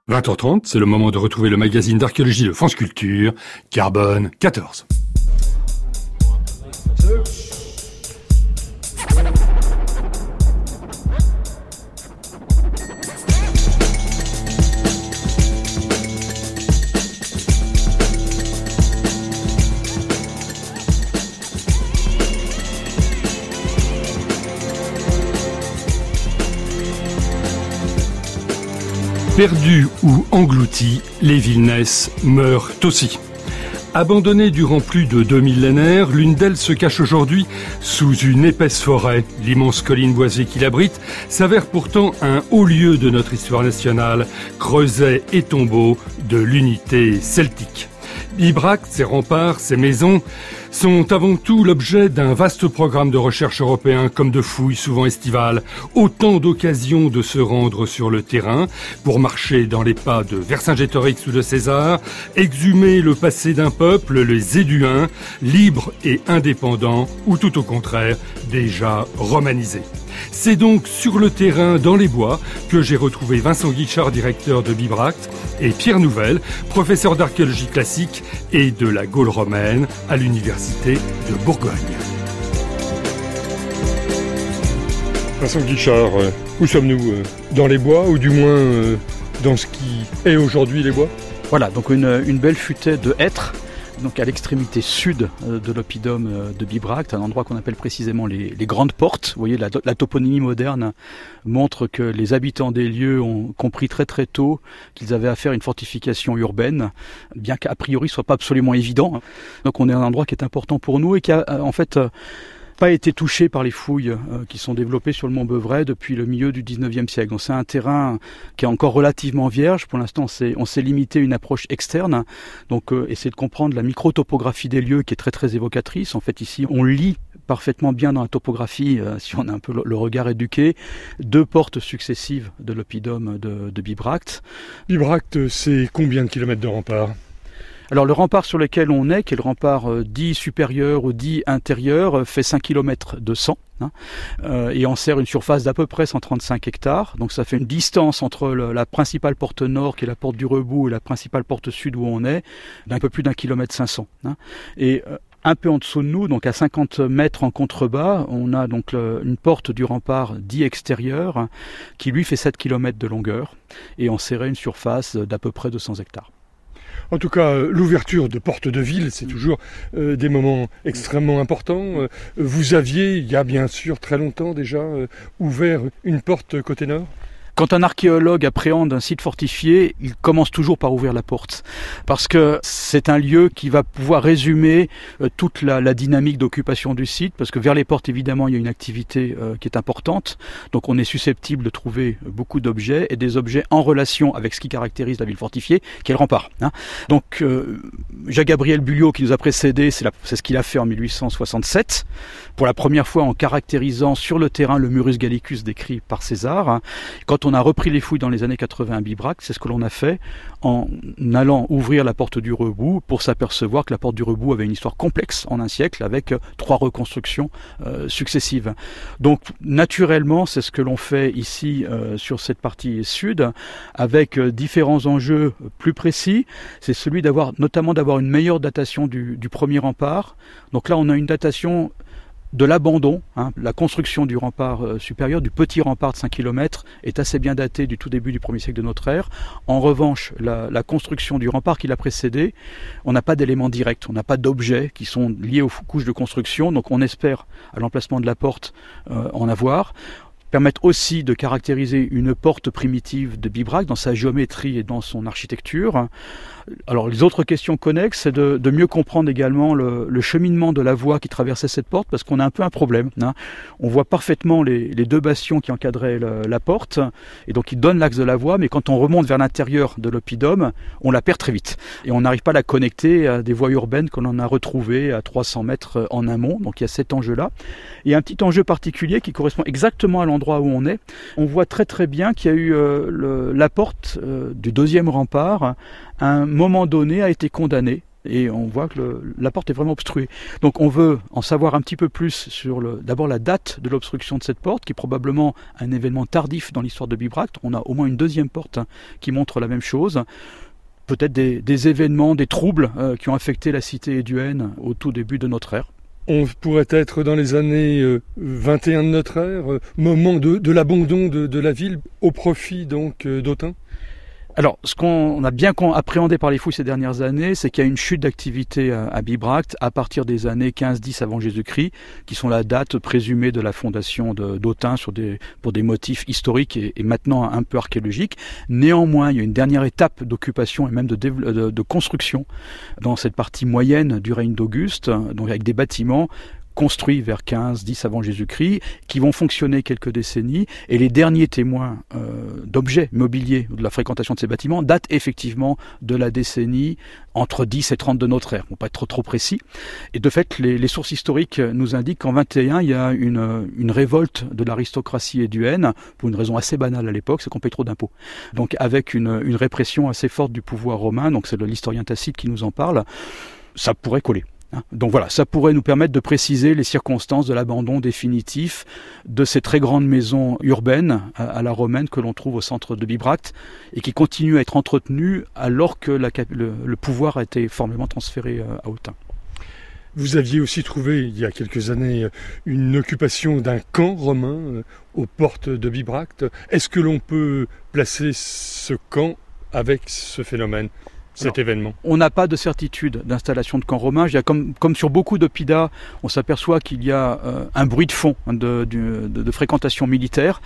20h30, c'est le moment de retrouver le magazine d'archéologie de France Culture, Carbone 14. Perdues ou englouties, les villes naissent, meurent aussi. Abandonnées durant plus de 2 millénaires, l'une d'elles se cache aujourd'hui sous une épaisse forêt. L'immense colline boisée qui l'abrite s'avère pourtant un haut lieu de notre histoire nationale, creuset et tombeau de l'unité celtique. Bibracte, ses remparts, ses maisons sont avant tout l'objet d'un vaste programme de recherche européen comme de fouilles souvent estivales. Autant d'occasions de se rendre sur le terrain pour marcher dans les pas de Vercingétorix ou de César, exhumer le passé d'un peuple, les Éduins, libres et indépendants ou tout au contraire, déjà romanisés. C'est donc sur le terrain, dans les bois, que j'ai retrouvé Vincent Guichard, directeur de Bibracte, et Pierre Nouvel, professeur d'archéologie classique et de la Gaule romaine à l'université de Bourgogne. Vincent Guichard, où sommes-nous ? Dans les bois, ou du moins dans ce qui est aujourd'hui les bois ? Voilà, donc une belle futaie de hêtres, donc à l'extrémité sud de l'oppidum de Bibracte, un endroit qu'on appelle précisément les grandes portes. Vous voyez, la toponymie moderne montre que les habitants des lieux ont compris très très tôt qu'ils avaient affaire à une fortification urbaine, bien qu'a priori ce soit pas absolument évident. Donc on est à un endroit qui est important pour nous et qui a en fait pas été touché par les fouilles qui sont développées sur le Mont Beuvray depuis le milieu du 19e siècle. Donc c'est un terrain qui est encore relativement vierge. Pour l'instant, on s'est limité à une approche externe. Donc essayer de comprendre la microtopographie des lieux qui est très très évocatrice. En fait, ici, on lit parfaitement bien dans la topographie, si on a un peu le regard éduqué, 2 portes successives de l'oppidum de Bibracte. Bibracte, c'est combien de kilomètres de rempart ? Alors le rempart sur lequel on est, qui est le rempart dit supérieur ou dit intérieur, fait 5 km de 100 et enserre une surface d'à peu près 135 hectares. Donc ça fait une distance entre la principale porte nord, qui est la porte du Rebou, et la principale porte sud où on est, d'un peu plus d'1 km 500. Et un peu en dessous de nous, donc à 50 mètres en contrebas, on a donc une porte du rempart dit extérieur, qui lui fait 7 km de longueur et enserrait une surface d'à peu près 200 hectares. En tout cas, l'ouverture de portes de ville, c'est toujours des moments extrêmement importants. Vous aviez, il y a bien sûr très longtemps déjà, ouvert une porte côté nord ? Quand un archéologue appréhende un site fortifié, il commence toujours par ouvrir la porte. Parce que c'est un lieu qui va pouvoir résumer toute la dynamique d'occupation du site. Parce que vers les portes, évidemment, il y a une activité qui est importante. Donc on est susceptible de trouver beaucoup d'objets et des objets en relation avec ce qui caractérise la ville fortifiée, qui est le rempart. Donc Jacques-Gabriel Bulliot, qui nous a précédés, c'est ce qu'il a fait en 1867. Pour la première fois en caractérisant sur le terrain le Murus Gallicus décrit par César. Quand on a repris les fouilles dans les années 80 à Bibracte, c'est ce que l'on a fait en allant ouvrir la porte du Rebou pour s'apercevoir que la porte du Rebou avait une histoire complexe en un siècle avec 3 reconstructions successives. Donc naturellement, c'est ce que l'on fait ici sur cette partie sud avec différents enjeux plus précis. C'est celui notamment d'avoir une meilleure datation du premier rempart. Donc là, on a une datation de l'abandon, la construction du rempart supérieur, du petit rempart de 5 km, est assez bien datée du tout début du 1er siècle de notre ère. En revanche, la construction du rempart qui l'a précédé, on n'a pas d'éléments directs, on n'a pas d'objets qui sont liés aux couches de construction, donc on espère, à l'emplacement de la porte, en avoir. Permettent aussi de caractériser une porte primitive de Bibracte dans sa géométrie et dans son architecture. Alors les autres questions connexes, c'est de mieux comprendre également le cheminement de la voie qui traversait cette porte, parce qu'on a un peu un problème. On voit parfaitement les 2 bastions qui encadraient la porte, et donc ils donnent l'axe de la voie, mais quand on remonte vers l'intérieur de l'oppidum, on la perd très vite. Et on n'arrive pas à la connecter à des voies urbaines qu'on en a retrouvées à 300 mètres en amont, donc il y a cet enjeu-là. Et un petit enjeu particulier qui correspond exactement à l'endroit où on est. On voit très très bien qu'il y a eu la porte du 2e rempart, à un moment donné, a été condamnée et on voit que la porte est vraiment obstruée. Donc on veut en savoir un petit peu plus sur d'abord la date de l'obstruction de cette porte, qui est probablement un événement tardif dans l'histoire de Bibracte. On a au moins une deuxième porte qui montre la même chose. Peut-être des événements, des troubles qui ont affecté la cité éduenne au tout début de notre ère. On pourrait être dans les années 21 de notre ère, moment de l'abandon de la ville au profit donc d'Autun. Alors, ce qu'on a bien appréhendé par les fouilles ces dernières années, c'est qu'il y a une chute d'activité à Bibracte à partir des années 15-10 avant Jésus-Christ, qui sont la date présumée de la fondation d'Autun pour des motifs historiques et maintenant un peu archéologiques. Néanmoins, il y a une dernière étape d'occupation et même de construction dans cette partie moyenne du règne d'Auguste, donc avec des bâtiments construits vers 15-10 avant Jésus-Christ, qui vont fonctionner quelques décennies, et les derniers témoins d'objets mobiliers ou de la fréquentation de ces bâtiments datent effectivement de la décennie entre 10 et 30 de notre ère. On ne va pas être trop précis. Et de fait, les sources historiques nous indiquent qu'en 21, il y a une révolte de l'aristocratie éduenne, pour une raison assez banale à l'époque, c'est qu'on paye trop d'impôts. Donc avec une répression assez forte du pouvoir romain, donc c'est l'historien Tacite qui nous en parle, ça pourrait coller. Donc voilà, ça pourrait nous permettre de préciser les circonstances de l'abandon définitif de ces très grandes maisons urbaines à la romaine que l'on trouve au centre de Bibracte et qui continuent à être entretenues alors que le pouvoir a été formellement transféré à Autun. Vous aviez aussi trouvé, il y a quelques années, une occupation d'un camp romain aux portes de Bibracte. Est-ce que l'on peut placer ce camp avec ce phénomène ? Événement. On n'a pas de certitude d'installation de camp romain. Comme sur beaucoup d'oppida, on s'aperçoit qu'il y a un bruit de fond de fréquentation militaire.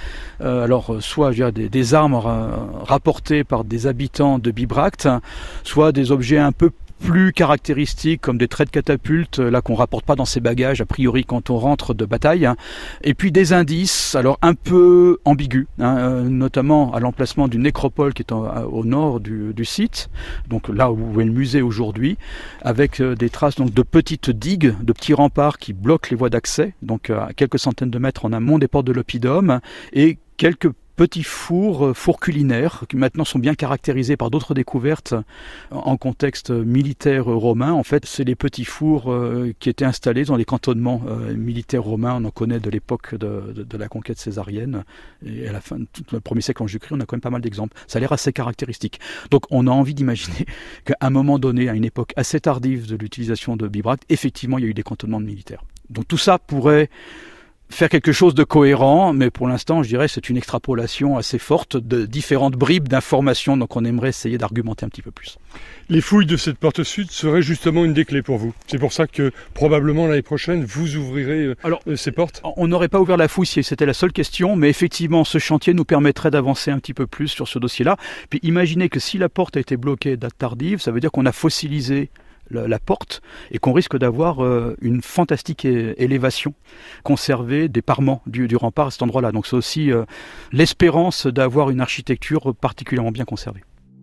Soit des armes rapportées par des habitants de Bibracte, soit des objets un peu plus caractéristiques comme des traits de catapulte là qu'on rapporte pas dans ses bagages a priori quand on rentre de bataille, et puis des indices alors un peu ambigus, notamment à l'emplacement d'une nécropole qui est au nord du site, donc là où est le musée aujourd'hui, avec des traces donc de petites digues, de petits remparts qui bloquent les voies d'accès, donc à quelques centaines de mètres en amont des portes de l'oppidum, et quelques petits fours culinaires qui maintenant sont bien caractérisés par d'autres découvertes en contexte militaire romain. En fait, c'est les petits fours qui étaient installés dans les cantonnements militaires romains. On en connaît de l'époque de la conquête césarienne et à la fin du premier siècle en Jésus-Christ, on a quand même pas mal d'exemples. Ça a l'air assez caractéristique. Donc on a envie d'imaginer qu'à un moment donné, à une époque assez tardive de l'utilisation de Bibracte, effectivement il y a eu des cantonnements de militaires. Donc tout ça pourrait faire quelque chose de cohérent, mais pour l'instant, je dirais, c'est une extrapolation assez forte de différentes bribes d'informations, donc on aimerait essayer d'argumenter un petit peu plus. Les fouilles de cette porte sud seraient justement une des clés pour vous. C'est pour ça que probablement l'année prochaine, vous ouvrirez ces portes. On n'aurait pas ouvert la fouille si c'était la seule question, mais effectivement, ce chantier nous permettrait d'avancer un petit peu plus sur ce dossier-là. Puis imaginez que si la porte a été bloquée date tardive, ça veut dire qu'on a fossilisé la porte et qu'on risque d'avoir une fantastique élévation conservée des parements du rempart à cet endroit-là. Donc c'est aussi l'espérance d'avoir une architecture particulièrement bien conservée.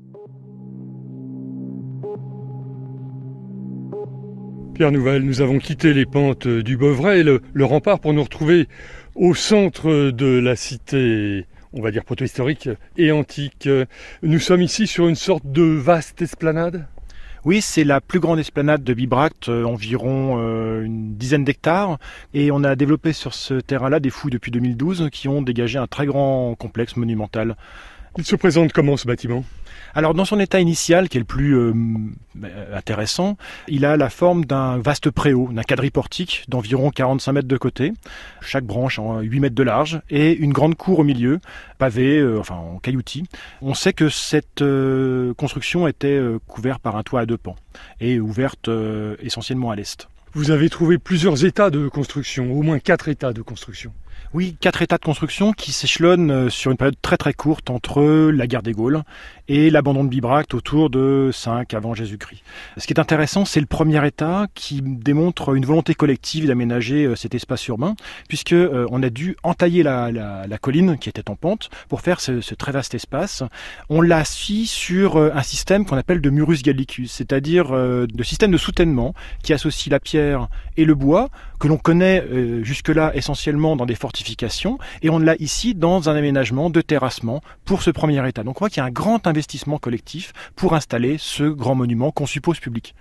Pierre Nouvel, nous avons quitté les pentes du Bouvray, le rempart, pour nous retrouver au centre de la cité, on va dire protohistorique et antique. Nous sommes ici sur une sorte de vaste esplanade. Oui, c'est la plus grande esplanade de Bibracte, environ une dizaine d'hectares. Et on a développé sur ce terrain-là des fouilles depuis 2012 qui ont dégagé un très grand complexe monumental. Il se présente comment ce bâtiment ? Alors dans son état initial, qui est le plus intéressant, il a la forme d'un vaste préau, d'un quadriportique d'environ 45 mètres de côté, chaque branche en 8 mètres de large, et une grande cour au milieu, pavée, en cailloutis. On sait que cette construction était couverte par un toit à 2 pans et ouverte essentiellement à l'est. Vous avez trouvé plusieurs états de construction, au moins 4 états de construction. Oui, 4 états de construction qui s'échelonnent sur une période très très courte entre la guerre des Gaules et l'abandon de Bibracte autour de 5 avant Jésus-Christ. Ce qui est intéressant, c'est le premier état qui démontre une volonté collective d'aménager cet espace urbain, puisque on a dû entailler la colline qui était en pente pour faire ce très vaste espace. On l'a assis sur un système qu'on appelle de murus gallicus, c'est-à-dire de système de soutènement qui associe la pierre et le bois, que l'on connaît jusque-là essentiellement dans des fortifications, et on l'a ici dans un aménagement de terrassement pour ce premier état. Donc on voit qu'il y a un grand investissement collectif pour installer ce grand monument qu'on suppose public.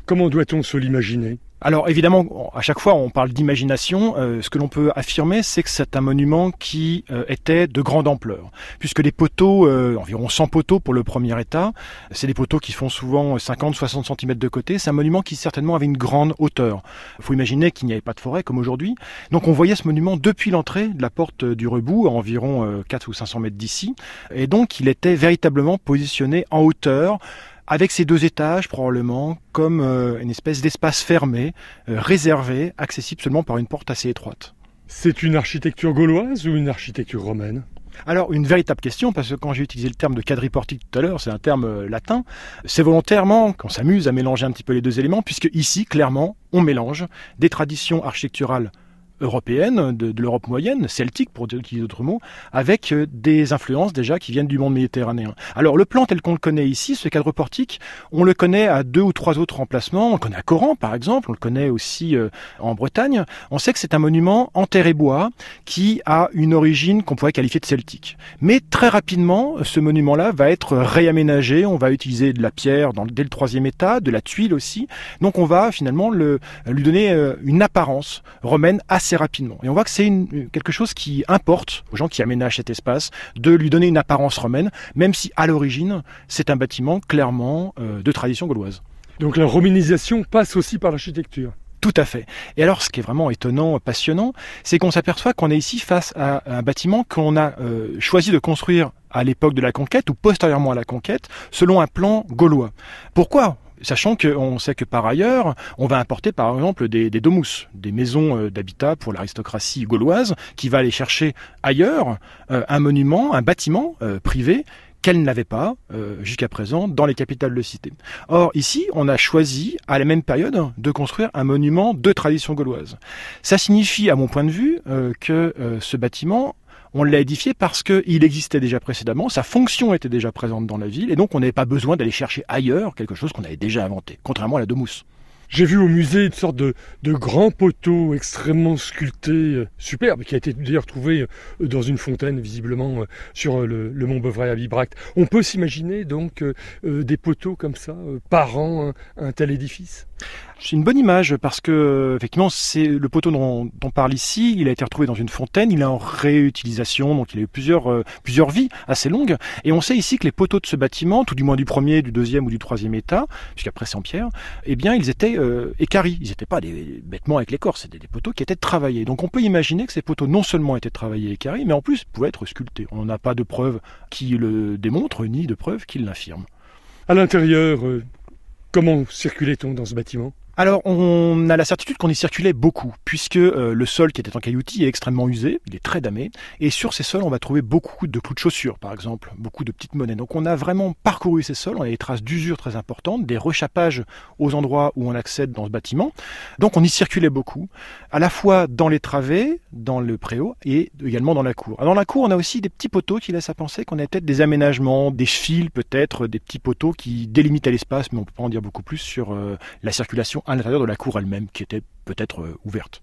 Comment doit-on se l'imaginer ? Alors évidemment, à chaque fois on parle d'imagination, ce que l'on peut affirmer c'est que c'est un monument qui était de grande ampleur, puisque les poteaux, environ 100 poteaux pour le premier état, c'est des poteaux qui font souvent 50-60 cm de côté, c'est un monument qui certainement avait une grande hauteur. Il faut imaginer qu'il n'y avait pas de forêt comme aujourd'hui, donc on voyait ce monument depuis l'entrée de la porte du Rebou, à environ 4 ou 500 mètres d'ici, et donc il était véritablement positionné en hauteur, avec ces 2 étages probablement comme une espèce d'espace fermé, réservé, accessible seulement par une porte assez étroite. C'est une architecture gauloise ou une architecture romaine ? Alors, une véritable question, parce que quand j'ai utilisé le terme de quadriportique tout à l'heure, c'est un terme latin, c'est volontairement qu'on s'amuse à mélanger un petit peu les 2 éléments, puisque ici, clairement, on mélange des traditions architecturales européenne, de l'Europe moyenne, celtique pour utiliser d'autres mots, avec des influences déjà qui viennent du monde méditerranéen. Alors le plan tel qu'on le connaît ici, ce cadre portique, on le connaît à 2 ou 3 autres emplacements, on le connaît à Coran par exemple, on le connaît aussi en Bretagne. On sait que c'est un monument en terre et bois qui a une origine qu'on pourrait qualifier de celtique. Mais très rapidement, ce monument-là va être réaménagé, on va utiliser de la pierre dès le 3e état, de la tuile aussi, donc on va finalement lui donner une apparence romaine assez rapidement. Et on voit que c'est quelque chose qui importe aux gens qui aménagent cet espace de lui donner une apparence romaine, même si à l'origine, c'est un bâtiment clairement de tradition gauloise. Donc la romanisation passe aussi par l'architecture. Tout à fait. Et alors, ce qui est vraiment étonnant, passionnant, c'est qu'on s'aperçoit qu'on est ici face à un bâtiment qu'on a choisi de construire à l'époque de la conquête ou postérieurement à la conquête, selon un plan gaulois. Pourquoi ? Sachant qu'on sait que par ailleurs, on va importer par exemple des domus, des maisons d'habitat pour l'aristocratie gauloise, qui va aller chercher ailleurs un monument, un bâtiment privé qu'elle n'avait pas jusqu'à présent dans les capitales de cité. Or ici, on a choisi à la même période de construire un monument de tradition gauloise. Ça signifie, à mon point de vue, que ce bâtiment, on l'a édifié parce qu'il existait déjà précédemment, sa fonction était déjà présente dans la ville, et donc on n'avait pas besoin d'aller chercher ailleurs quelque chose qu'on avait déjà inventé, contrairement à la domus. J'ai vu au musée une sorte de grand poteau extrêmement sculpté, superbe, qui a été d'ailleurs trouvé dans une fontaine, visiblement, sur le mont Beuvray à Bibracte. On peut s'imaginer donc des poteaux comme ça, parant un tel édifice ? C'est une bonne image parce que effectivement c'est le poteau dont on parle ici, il a été retrouvé dans une fontaine, il est en réutilisation, donc il a eu plusieurs vies assez longues, et on sait ici que les poteaux de ce bâtiment, tout du moins du 1er, du 2e ou du 3e état, puisqu'après c'est en pierre, eh bien ils étaient équarris, ils n'étaient pas des bêtements avec l'écorce, c'était des poteaux qui étaient travaillés. Donc on peut imaginer que ces poteaux non seulement étaient travaillés et équarris, mais en plus pouvaient être sculptés. On n'a pas de preuves qui le démontrent, ni de preuves qui l'infirment. À l'intérieur, comment circulait-on dans ce bâtiment ? Alors, on a la certitude qu'on y circulait beaucoup, puisque le sol qui était en cailloutis est extrêmement usé, il est très damé, et sur ces sols, on va trouver beaucoup de clous de chaussures, par exemple, beaucoup de petites monnaies. Donc on a vraiment parcouru ces sols, on a des traces d'usure très importantes, des rechappages aux endroits où on accède dans ce bâtiment. Donc on y circulait beaucoup, à la fois dans les travées, dans le préau, et également dans la cour. Alors, dans la cour, on a aussi des petits poteaux qui laissent à penser qu'on a peut-être des aménagements, des fils peut-être, des petits poteaux qui délimitaient l'espace, mais on peut pas en dire beaucoup plus sur la circulation à l'intérieur de la cour elle-même, qui était peut-être ouverte.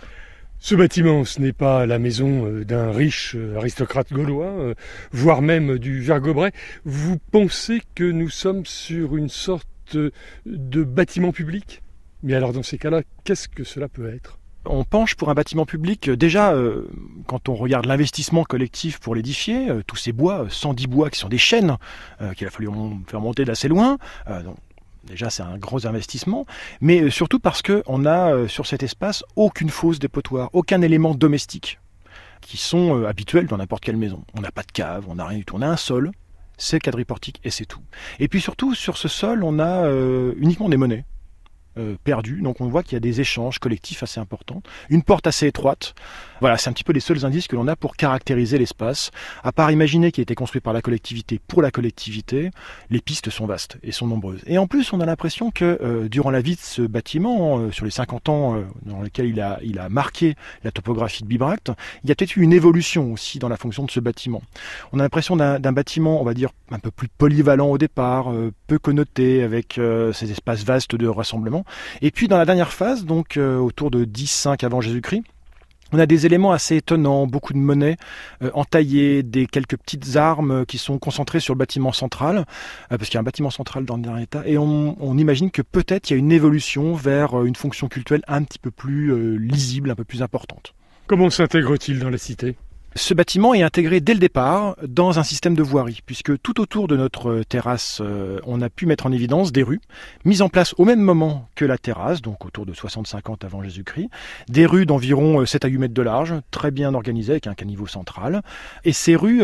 Ce bâtiment, ce n'est pas la maison d'un riche aristocrate gaulois, voire même du Vergobret. Vous pensez que nous sommes sur une sorte de bâtiment public ? Mais alors dans ces cas-là, qu'est-ce que cela peut être ? On penche pour un bâtiment public, déjà, quand on regarde l'investissement collectif pour l'édifier, tous ces bois, 110 bois qui sont des chênes, qu'il a fallu faire monter d'assez loin, donc, déjà, c'est un gros investissement, mais surtout parce qu'on n'a sur cet espace aucune fosse dépotoir, aucun élément domestique, qui sont habituels dans n'importe quelle maison. On n'a pas de cave, on n'a rien du tout. On a un sol, c'est quadriportique et c'est tout. Et puis surtout, sur ce sol, on a uniquement des monnaies perdues, donc on voit qu'il y a des échanges collectifs assez importants. Une porte assez étroite. Voilà, c'est un petit peu les seuls indices que l'on a pour caractériser l'espace. À part imaginer qu'il a été construit par la collectivité pour la collectivité, les pistes sont vastes et sont nombreuses. Et en plus, on a l'impression que durant la vie de ce bâtiment, sur les 50 ans dans lesquels il a marqué la topographie de Bibracte, il y a peut-être eu une évolution aussi dans la fonction de ce bâtiment. On a l'impression d'un bâtiment, on va dire, un peu plus polyvalent au départ, peu connoté, avec ces espaces vastes de rassemblement. Et puis dans la dernière phase, donc autour de 10-5 avant Jésus-Christ, On a des éléments assez étonnants, beaucoup de monnaie entaillée, quelques petites armes qui sont concentrées sur le bâtiment central, parce qu'il y a un bâtiment central dans le dernier état, et on imagine que peut-être il y a une évolution vers une fonction cultuelle un petit peu plus lisible, un peu plus importante. Comment s'intègre-t-il dans la cité ? Ce bâtiment est intégré dès le départ dans un système de voirie, puisque tout autour de notre terrasse, on a pu mettre en évidence des rues, mises en place au même moment que la terrasse, donc autour de 60-50 avant Jésus-Christ, des rues d'environ 7 à 8 mètres de large, très bien organisées avec un caniveau central. Et ces rues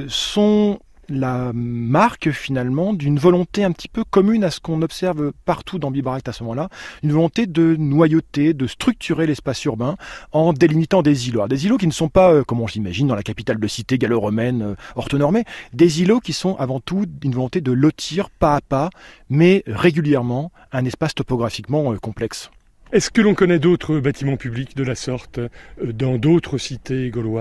sont la marque finalement d'une volonté un petit peu commune à ce qu'on observe partout dans Bibracte à ce moment-là, une volonté de noyauter, de structurer l'espace urbain en délimitant des îlots. Alors, des îlots qui ne sont pas, comme on j'imagine, dans la capitale de cité gallo-romaine orthonormée, des îlots qui sont avant tout une volonté de lotir pas à pas, mais régulièrement, un espace topographiquement complexe. Est-ce que l'on connaît d'autres bâtiments publics de la sorte dans d'autres cités gauloises ?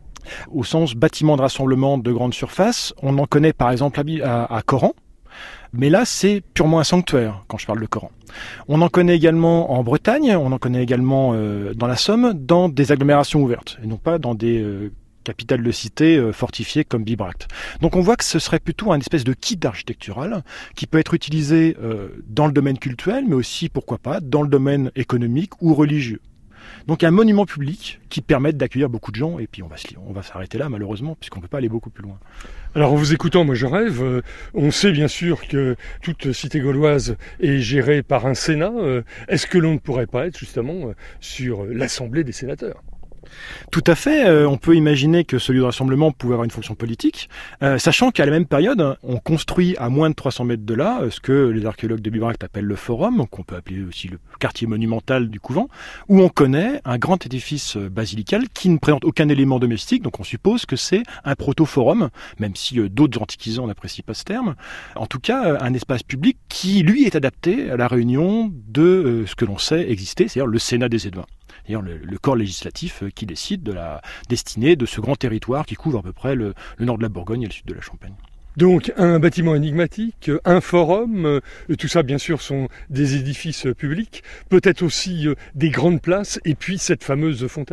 Au sens bâtiment de rassemblement de grande surface, on en connaît par exemple à Coran, mais là c'est purement un sanctuaire quand je parle de Coran. On en connaît également en Bretagne, on en connaît également dans la Somme, dans des agglomérations ouvertes, et non pas dans des capitales de cité fortifiées comme Bibracte. Donc on voit que ce serait plutôt un espèce de kit architectural qui peut être utilisé dans le domaine cultuel, mais aussi, pourquoi pas, dans le domaine économique ou religieux. Donc un monument public qui permet d'accueillir beaucoup de gens, et puis on va s'arrêter là malheureusement, puisqu'on ne peut pas aller beaucoup plus loin. Alors en vous écoutant, moi je rêve, on sait bien sûr que toute cité gauloise est gérée par un Sénat, est-ce que l'on ne pourrait pas être justement sur l'Assemblée des sénateurs ? Tout à fait, on peut imaginer que ce lieu de rassemblement pouvait avoir une fonction politique, sachant qu'à la même période, on construit à moins de 300 mètres de là ce que les archéologues de Bibracte appellent le Forum, qu'on peut appeler aussi le quartier monumental du couvent, où on connaît un grand édifice basilical qui ne présente aucun élément domestique, donc on suppose que c'est un proto-forum, même si d'autres antiquisants n'apprécient pas ce terme. En tout cas, un espace public qui, lui, est adapté à la réunion de ce que l'on sait exister, c'est-à-dire le Sénat des Éduins. C'est-à-dire le corps législatif qui décide de la destinée de ce grand territoire qui couvre à peu près le nord de la Bourgogne et le sud de la Champagne. Donc un bâtiment énigmatique, un forum, tout ça bien sûr sont des édifices publics, peut-être aussi des grandes places et puis cette fameuse fontaine ?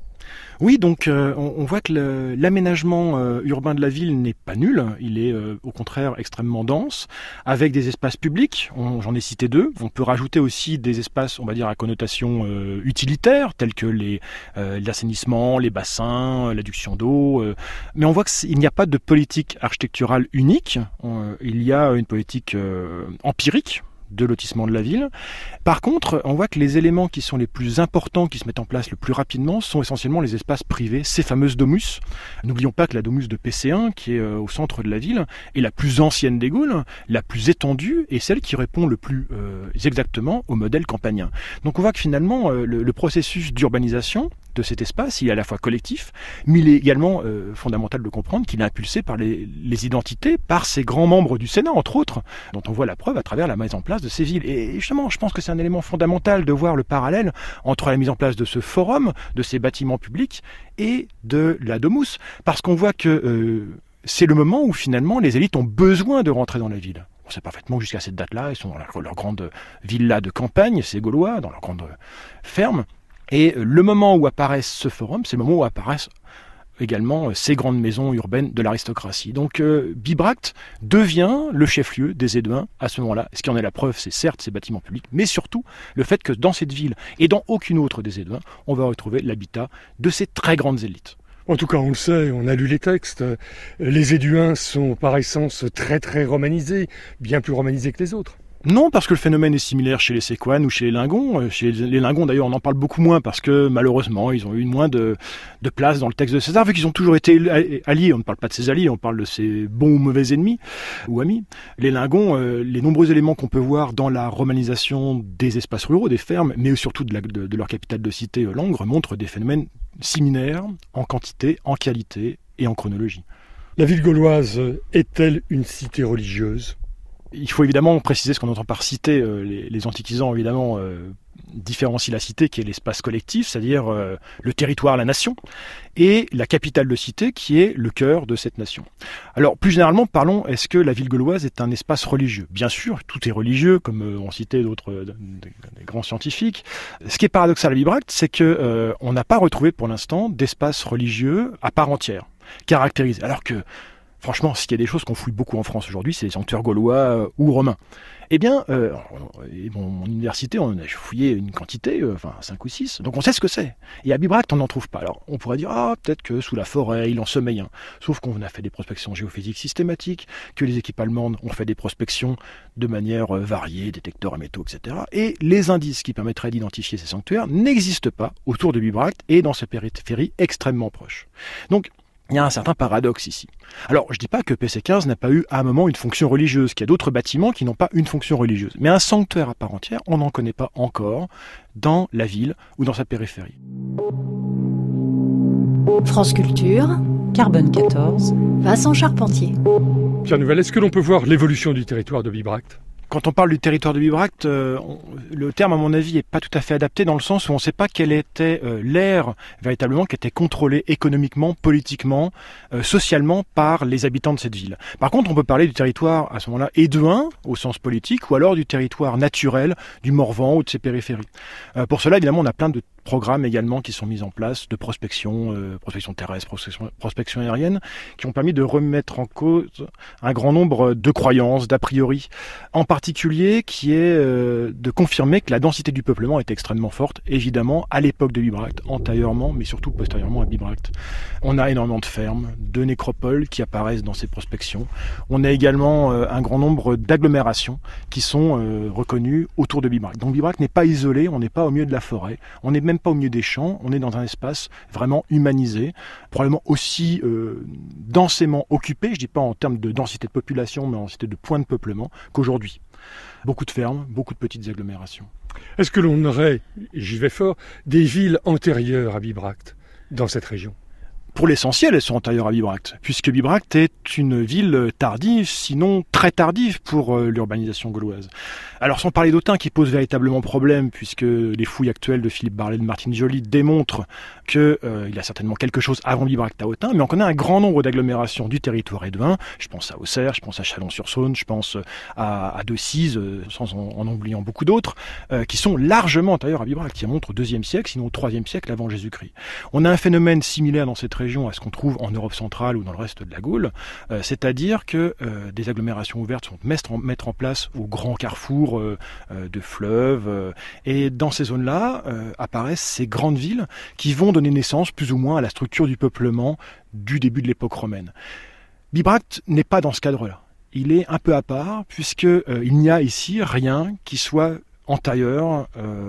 Oui, donc on voit que l'aménagement urbain de la ville n'est pas nul, il est au contraire extrêmement dense, avec des espaces publics, j'en ai cité deux. On peut rajouter aussi des espaces, on va dire, à connotation utilitaire, tels que l'assainissement, les bassins, l'adduction d'eau. Mais on voit qu'il n'y a pas de politique architecturale unique, il y a une politique empirique de lotissement de la ville. Par contre, on voit que les éléments qui sont les plus importants, qui se mettent en place le plus rapidement, sont essentiellement les espaces privés, ces fameuses domus. N'oublions pas que la domus de PC1, qui est au centre de la ville, est la plus ancienne des Gaules, la plus étendue, et celle qui répond le plus exactement au modèle campagnen. Donc on voit que finalement, le processus d'urbanisation de cet espace, il est à la fois collectif, mais il est également fondamental de comprendre qu'il est impulsé par les identités, par ces grands membres du Sénat, entre autres, dont on voit la preuve à travers la mise en place de ces villes. Et justement, je pense que c'est un élément fondamental de voir le parallèle entre la mise en place de ce forum, de ces bâtiments publics, et de la domus, parce qu'on voit que c'est le moment où finalement les élites ont besoin de rentrer dans la ville. On sait parfaitement que jusqu'à cette date-là, ils sont dans leur grande villa de campagne, ces Gaulois, dans leur grande ferme. Et le moment où apparaît ce forum, c'est le moment où apparaissent également ces grandes maisons urbaines de l'aristocratie. Donc Bibracte devient le chef-lieu des Éduins à ce moment-là. Ce qui en est la preuve, c'est certes ces bâtiments publics, mais surtout le fait que dans cette ville et dans aucune autre des Éduins, on va retrouver l'habitat de ces très grandes élites. En tout cas, on le sait, on a lu les textes. Les Éduins sont par essence très très romanisés, bien plus romanisés que les autres. Non, parce que le phénomène est similaire chez les Séquanes ou chez les Lingons. Chez les Lingons, d'ailleurs, on en parle beaucoup moins parce que, malheureusement, ils ont eu moins de place dans le texte de César, vu qu'ils ont toujours été alliés. On ne parle pas de ses alliés, on parle de ses bons ou mauvais ennemis ou amis. Les Lingons, les nombreux éléments qu'on peut voir dans la romanisation des espaces ruraux, des fermes, mais surtout de leur capitale de cité, Langres, montrent des phénomènes similaires en quantité, en qualité et en chronologie. La ville gauloise est-elle une cité religieuse ? Il faut évidemment préciser ce qu'on entend par cité. Les antiquisants, évidemment, différencient la cité, qui est l'espace collectif, c'est-à-dire le territoire, la nation, et la capitale de cité, qui est le cœur de cette nation. Alors, plus généralement, parlons, est-ce que la ville gauloise est un espace religieux ? Bien sûr, tout est religieux, comme ont cité d'autres des grands scientifiques. Ce qui est paradoxal à Bibracte, c'est que on n'a pas retrouvé pour l'instant d'espace religieux à part entière, caractérisé. Alors que, franchement, s'il y a des choses qu'on fouille beaucoup en France aujourd'hui, c'est les sanctuaires gaulois ou romains. Eh bien, mon université, on a fouillé une quantité, 5 ou 6, donc on sait ce que c'est. Et à Bibracte, on n'en trouve pas. Alors, on pourrait dire, peut-être que sous la forêt, il en sommeille un. Sauf qu'on a fait des prospections géophysiques systématiques, que les équipes allemandes ont fait des prospections de manière variée, détecteurs à métaux, etc. Et les indices qui permettraient d'identifier ces sanctuaires n'existent pas autour de Bibracte et dans ces périphéries extrêmement proches. Donc, il y a un certain paradoxe ici. Alors, je ne dis pas que PC15 n'a pas eu à un moment une fonction religieuse, qu'il y a d'autres bâtiments qui n'ont pas une fonction religieuse. Mais un sanctuaire à part entière, on n'en connaît pas encore dans la ville ou dans sa périphérie. France Culture, Carbone 14, Vincent Charpentier. Pierre Nouvel, est-ce que l'on peut voir l'évolution du territoire de Bibracte ? Quand on parle du territoire de Bibracte, le terme, à mon avis, n'est pas tout à fait adapté dans le sens où on ne sait pas quelle était l'aire véritablement qui était contrôlée économiquement, politiquement, socialement par les habitants de cette ville. Par contre, on peut parler du territoire à ce moment-là édouin, au sens politique, ou alors du territoire naturel du Morvan ou de ses périphéries. Pour cela, évidemment, on a plein de programmes également qui sont mis en place de prospection terrestre, prospection aérienne, qui ont permis de remettre en cause un grand nombre de croyances, d'a priori, en particulier qui est de confirmer que la densité du peuplement est extrêmement forte, évidemment, à l'époque de Bibracte, antérieurement, mais surtout postérieurement à Bibracte. On a énormément de fermes, de nécropoles qui apparaissent dans ces prospections. On a également un grand nombre d'agglomérations qui sont reconnues autour de Bibracte. Donc Bibracte n'est pas isolé, on n'est pas au milieu de la forêt, on n'est même pas au milieu des champs, on est dans un espace vraiment humanisé, probablement aussi densément occupé, je ne dis pas en termes de densité de population, mais en densité de points de peuplement, qu'aujourd'hui. Beaucoup de fermes, beaucoup de petites agglomérations. Est-ce que l'on aurait, et j'y vais fort, des villes antérieures à Bibracte dans cette région ? Pour l'essentiel, elles sont antérieures à Bibracte, puisque Bibracte est une ville tardive, sinon très tardive pour l'urbanisation gauloise. Alors sans parler d'Autun qui pose véritablement problème, puisque les fouilles actuelles de Philippe Barlet et de Martine Joly démontrent qu'il y a certainement quelque chose avant Bibracte à Autun, mais on connaît un grand nombre d'agglomérations du territoire édouin. Je pense à Auxerre, je pense à Chalon-sur-Saône, je pense à Decize, sans en oubliant beaucoup d'autres, qui sont largement antérieures à Bibracte, qui remontent au IIe siècle, sinon au IIIe siècle avant Jésus-Christ. On a un phénomène similaire dans cette région à ce qu'on trouve en Europe centrale ou dans le reste de la Gaule, c'est-à-dire que des agglomérations ouvertes sont mettre en place aux grands carrefours de fleuves, et dans ces zones-là apparaissent ces grandes villes qui vont donner naissance plus ou moins à la structure du peuplement du début de l'époque romaine. Bibracte n'est pas dans ce cadre-là. Il est un peu à part, puisqu'il n'y a ici rien qui soit antérieur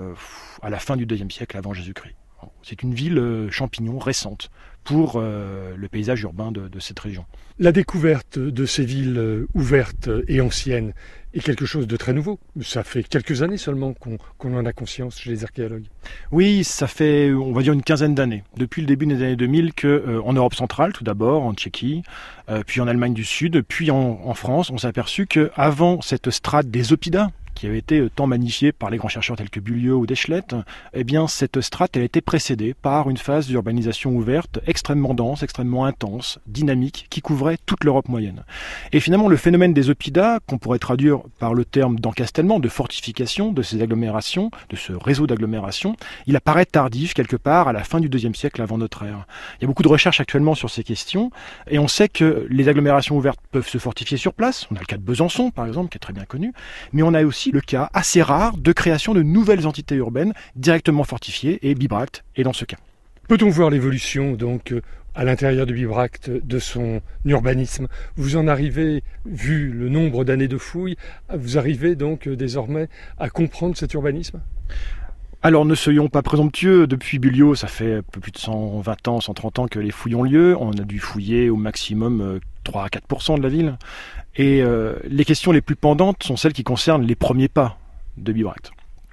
à la fin du IIe siècle avant Jésus-Christ. C'est une ville champignon récente pour le paysage urbain de cette région. La découverte de ces villes ouvertes et anciennes est quelque chose de très nouveau. Ça fait quelques années seulement qu'on en a conscience chez les archéologues. Oui, ça fait, on va dire, une quinzaine d'années. Depuis le début des années 2000, en Europe centrale, tout d'abord, en Tchéquie, puis en Allemagne du Sud, puis en France, on s'est aperçu qu'avant cette strate des Oppida, qui avait été tant magnifiée par les grands chercheurs tels que Bullieu ou Deschlette, eh bien cette strate elle a été précédée par une phase d'urbanisation ouverte extrêmement dense, extrêmement intense, dynamique, qui couvrait toute l'Europe moyenne. Et finalement le phénomène des Oppidas, qu'on pourrait traduire par le terme d'encastellement, de fortification de ces agglomérations, de ce réseau d'agglomérations, il apparaît tardif quelque part à la fin du IIe siècle avant notre ère. Il y a beaucoup de recherches actuellement sur ces questions, et on sait que les agglomérations ouvertes peuvent se fortifier sur place. On a le cas de Besançon par exemple, qui est très bien connu, mais on a aussi le cas assez rare de création de nouvelles entités urbaines directement fortifiées, et Bibracte est dans ce cas. Peut-on voir l'évolution donc à l'intérieur de Bibracte de son urbanisme ? Vous en arrivez, vu le nombre d'années de fouilles, vous arrivez donc désormais à comprendre cet urbanisme ? Alors ne soyons pas présomptueux, depuis Bulliot, ça fait un peu plus de 120 ans, 130 ans que les fouilles ont lieu, on a dû fouiller au maximum 3 à 4% de la ville, et les questions les plus pendantes sont celles qui concernent les premiers pas de Bibracte.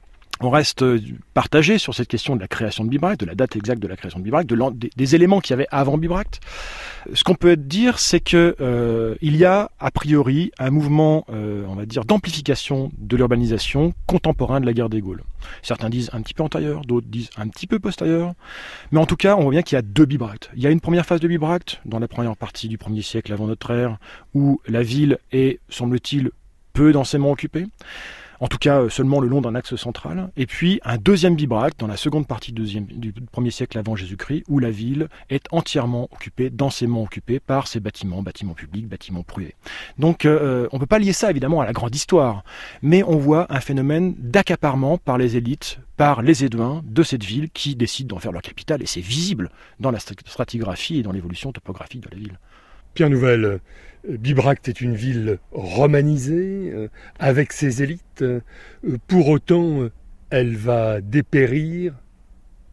On reste partagé sur cette question de la création de Bibracte, de la date exacte de la création de Bibracte, des éléments qu'il y avait avant Bibracte. Ce qu'on peut dire, c'est que il y a a priori un mouvement, on va dire, d'amplification de l'urbanisation contemporain de la guerre des Gaules. Certains disent un petit peu antérieur, d'autres disent un petit peu postérieur. Mais en tout cas, on voit bien qu'il y a deux Bibractes. Il y a une première phase de Bibracte, dans la première partie du 1er siècle avant notre ère, où la ville est, semble-t-il, peu densément occupée. En tout cas, seulement le long d'un axe central. Et puis, un deuxième Bibracte dans la seconde partie du 1er siècle avant Jésus-Christ, où la ville est entièrement occupée, densément occupée par ses bâtiments publics, bâtiments privés. Donc, on ne peut pas lier ça, évidemment, à la grande histoire. Mais on voit un phénomène d'accaparement par les élites, par les Éduins de cette ville qui décident d'en faire leur capitale. Et c'est visible dans la stratigraphie et dans l'évolution topographique de la ville. Pierre Nouvel, Bibracte est une ville romanisée, avec ses élites. Pour autant, elle va dépérir, disparaître ?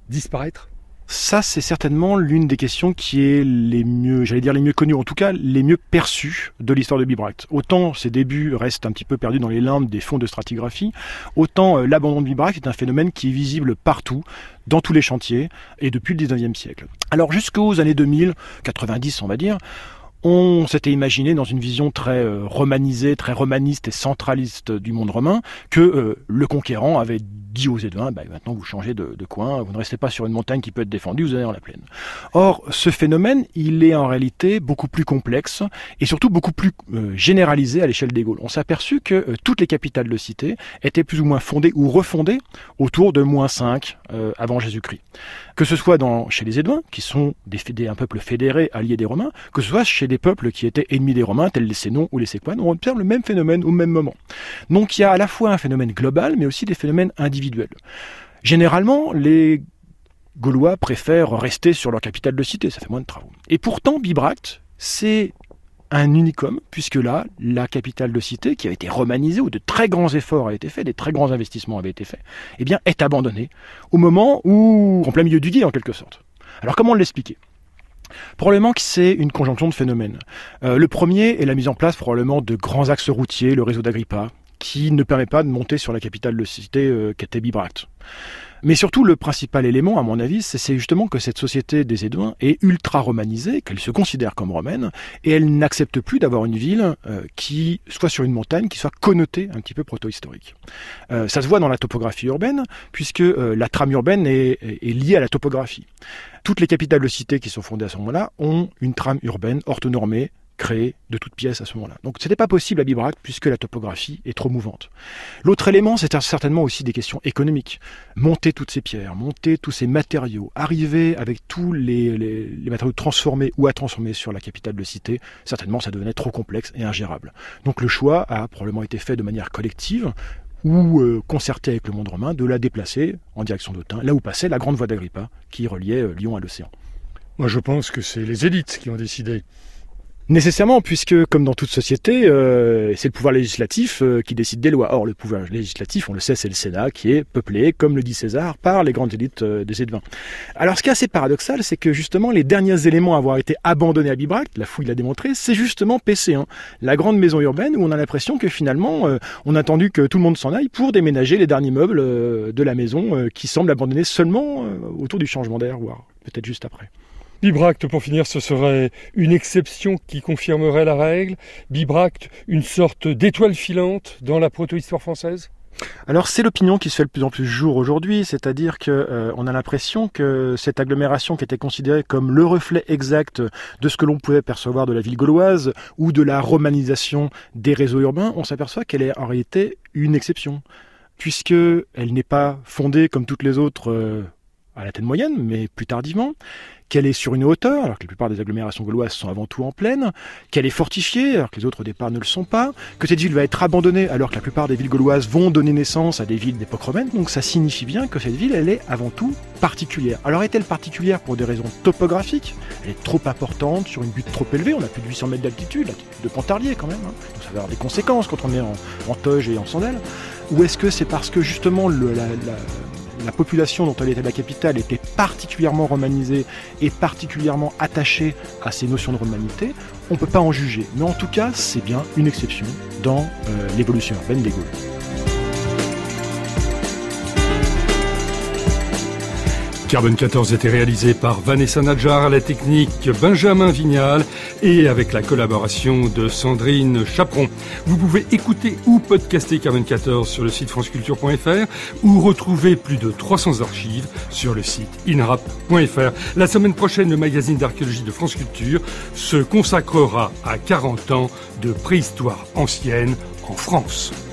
Ça, c'est certainement l'une des questions qui est les mieux connues, en tout cas les mieux perçues de l'histoire de Bibracte. Autant ses débuts restent un petit peu perdus dans les limbes des fonds de stratigraphie, autant l'abandon de Bibracte est un phénomène qui est visible partout, dans tous les chantiers, et depuis le 19e siècle. Alors jusqu'aux années 2000, 90 on va dire, on s'était imaginé dans une vision très romanisée, très romaniste et centraliste du monde romain que le conquérant avait dit aux Éduins, maintenant vous changez de coin, vous ne restez pas sur une montagne qui peut être défendue, vous allez dans la plaine. Or, ce phénomène, il est en réalité beaucoup plus complexe et surtout beaucoup plus généralisé à l'échelle des Gaules. On s'est aperçu que toutes les capitales de cité étaient plus ou moins fondées ou refondées autour de -5 avant Jésus-Christ. Que ce soit chez les Éduins, qui sont un peuple fédéré allié des Romains, que ce soit chez des peuples qui étaient ennemis des Romains, tels les Sénons ou les Séquanes, on observe le même phénomène au même moment. Donc il y a à la fois un phénomène global, mais aussi des phénomènes individuels. Généralement, les Gaulois préfèrent rester sur leur capitale de cité, ça fait moins de travaux. Et pourtant, Bibracte, c'est un unicum, puisque là, la capitale de cité, qui a été romanisée, où de très grands efforts ont été faits, des très grands investissements avaient été faits, est abandonnée au moment où, en plein milieu du gué, en quelque sorte. Alors comment l'expliquer ? Probablement que c'est une conjonction de phénomènes. Le premier est la mise en place probablement de grands axes routiers, le réseau d'Agrippa, qui ne permet pas de monter sur la capitale de cité qu'était Bibracte. Mais surtout, le principal élément, à mon avis, c'est justement que cette société des Éduins est ultra romanisée, qu'elle se considère comme romaine, et elle n'accepte plus d'avoir une ville qui soit sur une montagne, qui soit connotée un petit peu proto-historique. Ça se voit dans la topographie urbaine, puisque la trame urbaine est liée à la topographie. Toutes les capitales de cité qui sont fondées à ce moment-là ont une trame urbaine orthonormée, créée de toutes pièces à ce moment-là. Donc ce n'était pas possible à Bibracte puisque la topographie est trop mouvante. L'autre élément, c'est certainement aussi des questions économiques. Monter toutes ces pierres, monter tous ces matériaux, arriver avec tous les matériaux transformés ou à transformer sur la capitale de cité, certainement ça devenait trop complexe et ingérable. Donc le choix a probablement été fait de manière collective ou concerté avec le monde romain de la déplacer en direction d'Autun, là où passait la grande voie d'Agrippa qui reliait Lyon à l'océan. Moi je pense que c'est les élites qui ont décidé. Nécessairement, puisque, comme dans toute société, c'est le pouvoir législatif qui décide des lois. Or, le pouvoir législatif, on le sait, c'est le Sénat, qui est peuplé, comme le dit César, par les grandes élites des Éduins. Alors, ce qui est assez paradoxal, c'est que, justement, les derniers éléments à avoir été abandonnés à Bibracte, la fouille l'a démontré, c'est justement PC1, la grande maison urbaine, où on a l'impression que, finalement, on a attendu que tout le monde s'en aille pour déménager les derniers meubles de la maison, qui semblent abandonnés seulement autour du changement d'air, voire peut-être juste après. Bibracte, pour finir, ce serait une exception qui confirmerait la règle. Bibracte, une sorte d'étoile filante dans la proto-histoire française ? Alors c'est l'opinion qui se fait de plus en plus jour aujourd'hui, c'est-à-dire que on a l'impression que cette agglomération qui était considérée comme le reflet exact de ce que l'on pouvait percevoir de la ville gauloise ou de la romanisation des réseaux urbains, on s'aperçoit qu'elle est en réalité une exception, puisqu'elle n'est pas fondée comme toutes les autres à la tête moyenne, mais plus tardivement, qu'elle est sur une hauteur, alors que la plupart des agglomérations gauloises sont avant tout en plaine, qu'elle est fortifiée, alors que les autres au départ ne le sont pas, que cette ville va être abandonnée, alors que la plupart des villes gauloises vont donner naissance à des villes d'époque romaine, donc ça signifie bien que cette ville, elle est avant tout particulière. Alors est-elle particulière pour des raisons topographiques ? Elle est trop importante, sur une butte trop élevée, on a plus de 800 mètres d'altitude, de Pontarlier quand même, donc ça va avoir des conséquences quand on est en toge et en sandales. Ou est-ce que c'est parce que justement la population dont elle était la capitale était particulièrement romanisée et particulièrement attachée à ces notions de romanité? On ne peut pas en juger. Mais en tout cas, c'est bien une exception dans l'évolution urbaine des Gaules. Carbone 14 était réalisé par Vanessa Nadjar, à la technique Benjamin Vignal et avec la collaboration de Sandrine Chaperon. Vous pouvez écouter ou podcaster Carbone 14 sur le site franceculture.fr ou retrouver plus de 300 archives sur le site inrap.fr. La semaine prochaine, le magazine d'archéologie de France Culture se consacrera à 40 ans de préhistoire ancienne en France.